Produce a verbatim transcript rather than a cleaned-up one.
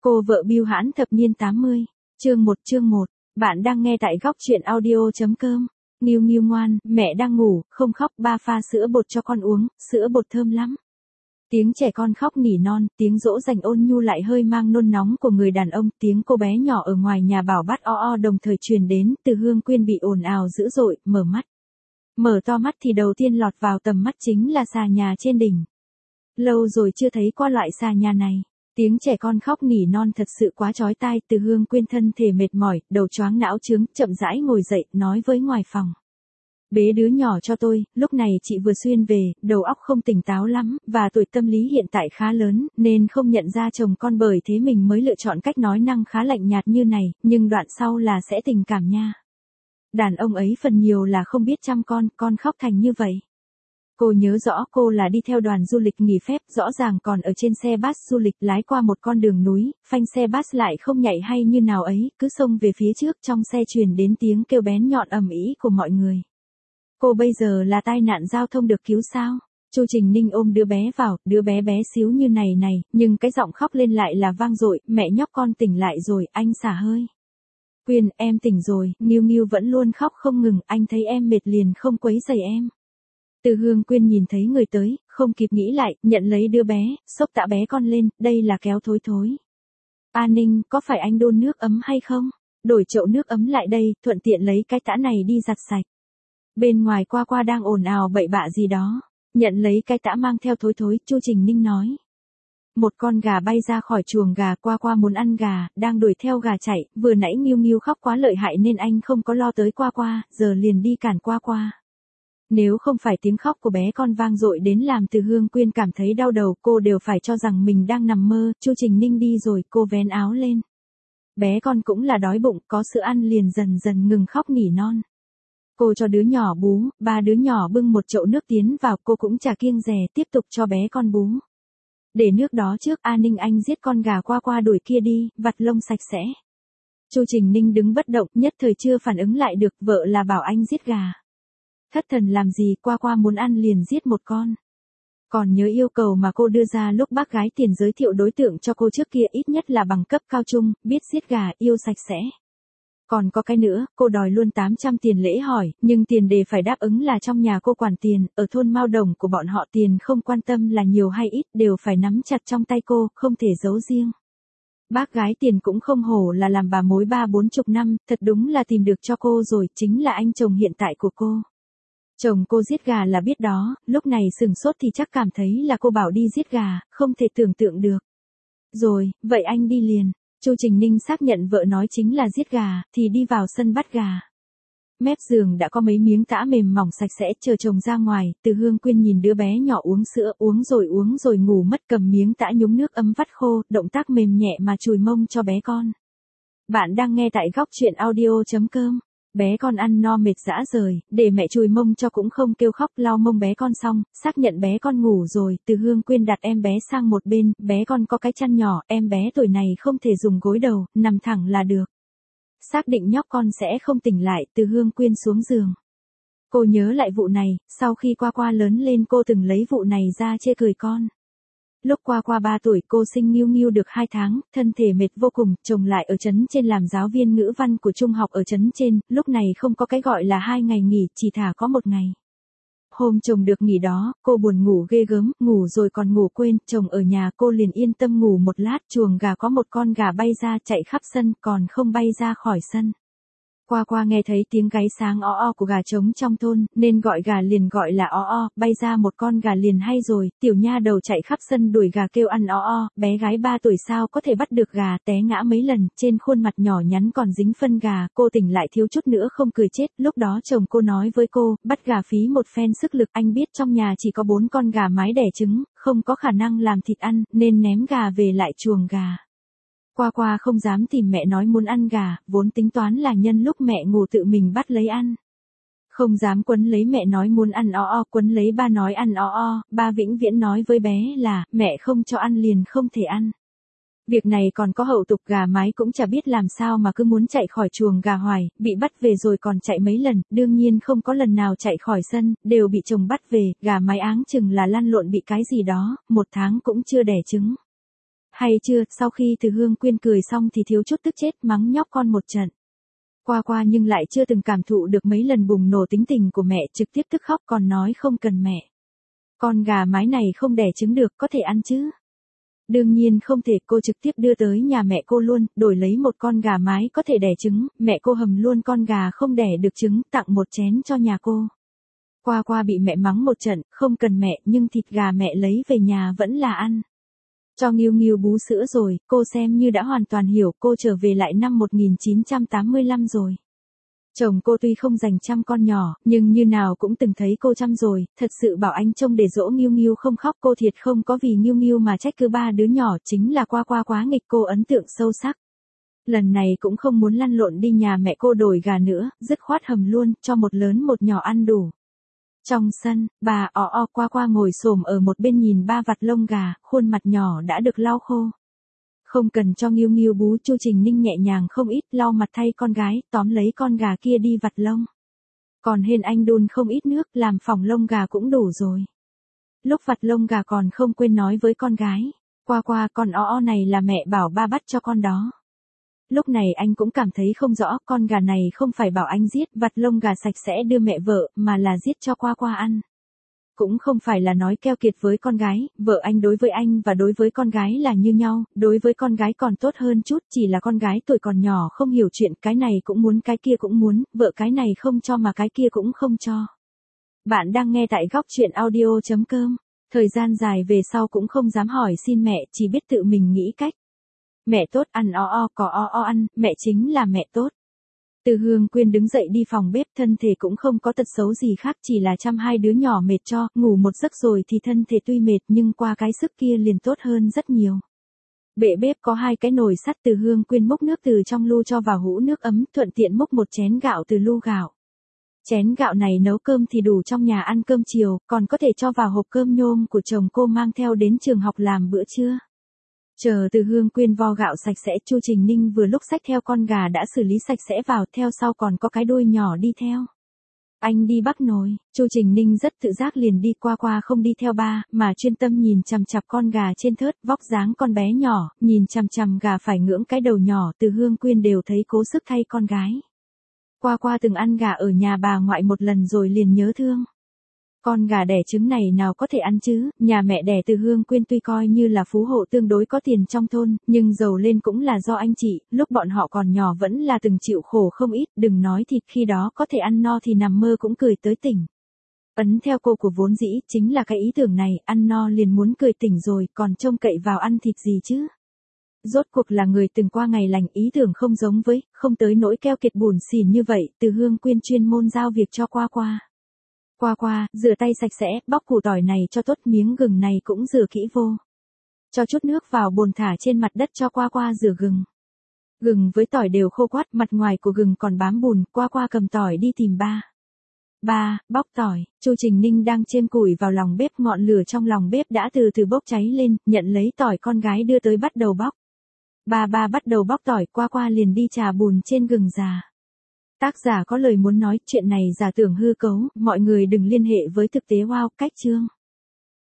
Cô vợ bưu hãn thập niên tám mươi. Chương một chương một. Bạn đang nghe tại góc truyện audio.com. Nghiêu Nghiêu ngoan, mẹ đang ngủ, không khóc, ba pha sữa bột cho con uống, sữa bột thơm lắm. Tiếng trẻ con khóc nỉ non, tiếng dỗ dành ôn nhu lại hơi mang nôn nóng của người đàn ông, tiếng cô bé nhỏ ở ngoài nhà bảo bắt o o đồng thời truyền đến. Từ Hương Quyên bị ồn ào dữ dội, mở mắt. Mở to mắt thì đầu tiên lọt vào tầm mắt chính là xà nhà trên đỉnh. Lâu rồi chưa thấy qua loại xà nhà này. Tiếng trẻ con khóc nỉ non thật sự quá chói tai. Từ Hương Quyên thân thể mệt mỏi, đầu choáng não trướng, chậm rãi ngồi dậy, nói với ngoài phòng. Bế đứa nhỏ cho tôi, lúc này chị vừa xuyên về, đầu óc không tỉnh táo lắm, và tuổi tâm lý hiện tại khá lớn, nên không nhận ra chồng con, bởi thế mình mới lựa chọn cách nói năng khá lạnh nhạt như này, nhưng đoạn sau là sẽ tình cảm nha. Đàn ông ấy phần nhiều là không biết chăm con, con khóc thành như vậy. Cô nhớ rõ cô là đi theo đoàn du lịch nghỉ phép, rõ ràng còn ở trên xe bus du lịch lái qua một con đường núi, phanh xe bus lại không nhạy hay như nào ấy, cứ xông về phía trước, trong xe truyền đến tiếng kêu bén nhọn ầm ĩ của mọi người. Cô bây giờ là tai nạn giao thông được cứu sao? Chu Trình Ninh ôm đứa bé vào, đứa bé bé xíu như này này, nhưng cái giọng khóc lên lại là vang dội, mẹ nhóc con tỉnh lại rồi, anh xả hơi. Quyên, em tỉnh rồi, Nghiêu Nghiêu vẫn luôn khóc không ngừng, anh thấy em mệt liền không quấy rầy em. Từ Hương Quyên nhìn thấy người tới, không kịp nghĩ lại, nhận lấy đứa bé, xốc tạ bé con lên, đây là kéo thối thối. A Ninh, có phải anh đun nước ấm hay không? Đổi chậu nước ấm lại đây, thuận tiện lấy cái tã này đi giặt sạch. Bên ngoài Qua Qua đang ồn ào bậy bạ gì đó. Nhận lấy cái tã mang theo thối thối, Chu Trình Ninh nói. Một con gà bay ra khỏi chuồng gà, Qua Qua muốn ăn gà, đang đuổi theo gà chạy, vừa nãy Nghiêu Nghiêu khóc quá lợi hại nên anh không có lo tới Qua Qua, giờ liền đi cản Qua Qua. Nếu không phải tiếng khóc của bé con vang dội đến làm Từ Hương Quyên cảm thấy đau đầu, cô đều phải cho rằng mình đang nằm mơ. Chu Trình Ninh đi rồi, cô vén áo lên. Bé con cũng là đói bụng, có sữa ăn liền dần dần ngừng khóc nỉ non. Cô cho đứa nhỏ bú, ba đứa nhỏ bưng một chậu nước tiến vào, cô cũng chả kiêng dè, tiếp tục cho bé con bú. Để nước đó trước, A Ninh anh giết con gà Qua Qua đuổi kia đi, vặt lông sạch sẽ. Chu Trình Ninh đứng bất động, nhất thời chưa phản ứng lại được, vợ là bảo anh giết gà. Thất thần làm gì, Qua Qua muốn ăn liền giết một con. Còn nhớ yêu cầu mà cô đưa ra lúc bác gái tiền giới thiệu đối tượng cho cô trước kia ít nhất là bằng cấp cao trung, biết giết gà, yêu sạch sẽ. Còn có cái nữa, cô đòi luôn tám trăm tiền lễ hỏi, nhưng tiền đề phải đáp ứng là trong nhà cô quản tiền, ở thôn Mao Đồng của bọn họ tiền không quan tâm là nhiều hay ít, đều phải nắm chặt trong tay cô, không thể giấu riêng. Bác gái tiền cũng không hổ là làm bà mối ba bốn chục năm, thật đúng là tìm được cho cô rồi, chính là anh chồng hiện tại của cô. Chồng cô giết gà là biết đó, lúc này sừng sốt thì chắc cảm thấy là cô bảo đi giết gà, không thể tưởng tượng được. Rồi, vậy anh đi liền. Chu Trình Ninh xác nhận vợ nói chính là giết gà, thì đi vào sân bắt gà. Mép giường đã có mấy miếng tã mềm mỏng sạch sẽ, chờ chồng ra ngoài. Từ Hương Quyên nhìn đứa bé nhỏ uống sữa, uống rồi uống rồi ngủ mất, cầm miếng tã nhúng nước ấm vắt khô, động tác mềm nhẹ mà chùi mông cho bé con. Bạn đang nghe tại góc truyện audio.com. Bé con ăn no mệt rã rời, để mẹ chùi mông cho cũng không kêu khóc, lau mông bé con xong, xác nhận bé con ngủ rồi, Từ Hương Quyên đặt em bé sang một bên, bé con có cái chăn nhỏ, em bé tuổi này không thể dùng gối đầu, nằm thẳng là được. Xác định nhóc con sẽ không tỉnh lại, Từ Hương Quyên xuống giường. Cô nhớ lại vụ này, sau khi Qua Qua lớn lên cô từng lấy vụ này ra chê cười con. Lúc Qua Qua ba tuổi cô sinh Nghiêu Nghiêu được hai tháng, thân thể mệt vô cùng, chồng lại ở trấn trên làm giáo viên ngữ văn của trung học ở trấn trên, lúc này không có cái gọi là hai ngày nghỉ, chỉ thả có một ngày. Hôm chồng được nghỉ đó, cô buồn ngủ ghê gớm, ngủ rồi còn ngủ quên, chồng ở nhà cô liền yên tâm ngủ một lát, chuồng gà có một con gà bay ra chạy khắp sân, còn không bay ra khỏi sân. Qua Qua nghe thấy tiếng gáy sáng o o của gà trống trong thôn, nên gọi gà liền gọi là o o, bay ra một con gà liền hay rồi, tiểu nha đầu chạy khắp sân đuổi gà kêu ăn o o, bé gái ba tuổi sao có thể bắt được gà, té ngã mấy lần, trên khuôn mặt nhỏ nhắn còn dính phân gà, cô tỉnh lại thiếu chút nữa không cười chết, lúc đó chồng cô nói với cô, bắt gà phí một phen sức lực, anh biết trong nhà chỉ có bốn con gà mái đẻ trứng, không có khả năng làm thịt ăn, nên ném gà về lại chuồng gà. Qua Qua không dám tìm mẹ nói muốn ăn gà, vốn tính toán là nhân lúc mẹ ngủ tự mình bắt lấy ăn. Không dám quấn lấy mẹ nói muốn ăn o o, quấn lấy ba nói ăn o o, ba vĩnh viễn nói với bé là, mẹ không cho ăn liền không thể ăn. Việc này còn có hậu tục, gà mái cũng chả biết làm sao mà cứ muốn chạy khỏi chuồng gà hoài, bị bắt về rồi còn chạy mấy lần, đương nhiên không có lần nào chạy khỏi sân, đều bị chồng bắt về, gà mái áng chừng là lăn lộn bị cái gì đó, một tháng cũng chưa đẻ trứng. Hay chưa, sau khi Từ Hương Quyên cười xong thì thiếu chút tức chết mắng nhóc con một trận. Qua qua nhưng lại chưa từng cảm thụ được mấy lần bùng nổ tính tình của mẹ, trực tiếp tức khóc còn nói không cần mẹ. Con gà mái này không đẻ trứng được, có thể ăn chứ? Đương nhiên không thể, cô trực tiếp đưa tới nhà mẹ cô luôn, đổi lấy một con gà mái có thể đẻ trứng, mẹ cô hầm luôn con gà không đẻ được trứng, tặng một chén cho nhà cô. Qua qua bị mẹ mắng một trận, không cần mẹ, nhưng thịt gà mẹ lấy về nhà vẫn là ăn. Cho Nghiêu Nghiêu bú sữa rồi, cô xem như đã hoàn toàn hiểu, cô trở về lại năm một nghìn chín trăm tám mươi lăm rồi. Chồng cô tuy không dành chăm con nhỏ, nhưng như nào cũng từng thấy cô chăm rồi, thật sự bảo anh trông để dỗ Nghiêu Nghiêu không khóc, cô thiệt không có vì Nghiêu Nghiêu mà trách cứ ba đứa nhỏ, chính là qua qua quá nghịch, cô ấn tượng sâu sắc. Lần này cũng không muốn lăn lộn đi nhà mẹ cô đổi gà nữa, dứt khoát hầm luôn, cho một lớn một nhỏ ăn đủ. Trong sân, bà o o qua qua ngồi xổm ở một bên nhìn ba vặt lông gà, khuôn mặt nhỏ đã được lau khô. Không cần cho Nghiêu Nghiêu bú, Chu Trình Ninh nhẹ nhàng không ít, lau mặt thay con gái, tóm lấy con gà kia đi vặt lông. Còn Hên Anh đun không ít nước, làm phỏng lông gà cũng đủ rồi. Lúc vặt lông gà còn không quên nói với con gái, qua qua con o o này là mẹ bảo ba bắt cho con đó. Lúc này anh cũng cảm thấy không rõ, con gà này không phải bảo anh giết, vặt lông gà sạch sẽ đưa mẹ vợ, mà là giết cho qua qua ăn. Cũng không phải là nói keo kiệt với con gái, vợ anh đối với anh và đối với con gái là như nhau, đối với con gái còn tốt hơn chút, chỉ là con gái tuổi còn nhỏ không hiểu chuyện, cái này cũng muốn cái kia cũng muốn, vợ cái này không cho mà cái kia cũng không cho. Bạn đang nghe tại góc truyện audio chấm com, thời gian dài về sau cũng không dám hỏi xin mẹ, chỉ biết tự mình nghĩ cách. Mẹ tốt ăn o o, có o o ăn, mẹ chính là mẹ tốt. Từ Hương Quyên đứng dậy đi phòng bếp, thân thể cũng không có tật xấu gì khác, chỉ là chăm hai đứa nhỏ mệt cho, ngủ một giấc rồi thì thân thể tuy mệt nhưng qua cái sức kia liền tốt hơn rất nhiều. Bệ bếp có hai cái nồi sắt, Từ Hương Quyên múc nước từ trong lu cho vào hũ nước ấm, thuận tiện múc một chén gạo từ lu gạo. Chén gạo này nấu cơm thì đủ trong nhà ăn cơm chiều, còn có thể cho vào hộp cơm nhôm của chồng cô mang theo đến trường học làm bữa trưa. Chờ Từ Hương Quyên vo gạo sạch sẽ, Chu Trình Ninh vừa lúc xách theo con gà đã xử lý sạch sẽ vào, theo sau còn có cái đuôi nhỏ đi theo. Anh đi bắc nồi, Chu Trình Ninh rất tự giác liền đi, qua qua không đi theo ba, mà chuyên tâm nhìn chằm chằm con gà trên thớt, vóc dáng con bé nhỏ, nhìn chằm chằm gà phải ngưỡng cái đầu nhỏ, Từ Hương Quyên đều thấy cố sức thay con gái. Qua qua từng ăn gà ở nhà bà ngoại một lần rồi liền nhớ thương. Con gà đẻ trứng này nào có thể ăn chứ, nhà mẹ đẻ Từ Hương Quyên tuy coi như là phú hộ tương đối có tiền trong thôn, nhưng giàu lên cũng là do anh chị, lúc bọn họ còn nhỏ vẫn là từng chịu khổ không ít, đừng nói thịt, khi đó có thể ăn no thì nằm mơ cũng cười tới tỉnh. Ấn theo cô của vốn dĩ, chính là cái ý tưởng này, ăn no liền muốn cười tỉnh rồi, còn trông cậy vào ăn thịt gì chứ. Rốt cuộc là người từng qua ngày lành, ý tưởng không giống với, không tới nỗi keo kiệt buồn xỉn như vậy, Từ Hương Quyên chuyên môn giao việc cho qua qua. Qua qua, rửa tay sạch sẽ, bóc củ tỏi này cho tốt, miếng gừng này cũng rửa kỹ vô. Cho chút nước vào bồn thả trên mặt đất cho qua qua rửa gừng. Gừng với tỏi đều khô quắt, mặt ngoài của gừng còn bám bùn, qua qua cầm tỏi đi tìm ba. Ba, bóc tỏi, Chu Trình Ninh đang chêm củi vào lòng bếp, ngọn lửa trong lòng bếp đã từ từ bốc cháy lên, nhận lấy tỏi con gái đưa tới bắt đầu bóc. Ba ba bắt đầu bóc tỏi, qua qua liền đi chà bùn trên gừng già. Tác giả có lời muốn nói, chuyện này giả tưởng hư cấu, mọi người đừng liên hệ với thực tế. Wow, cách chương.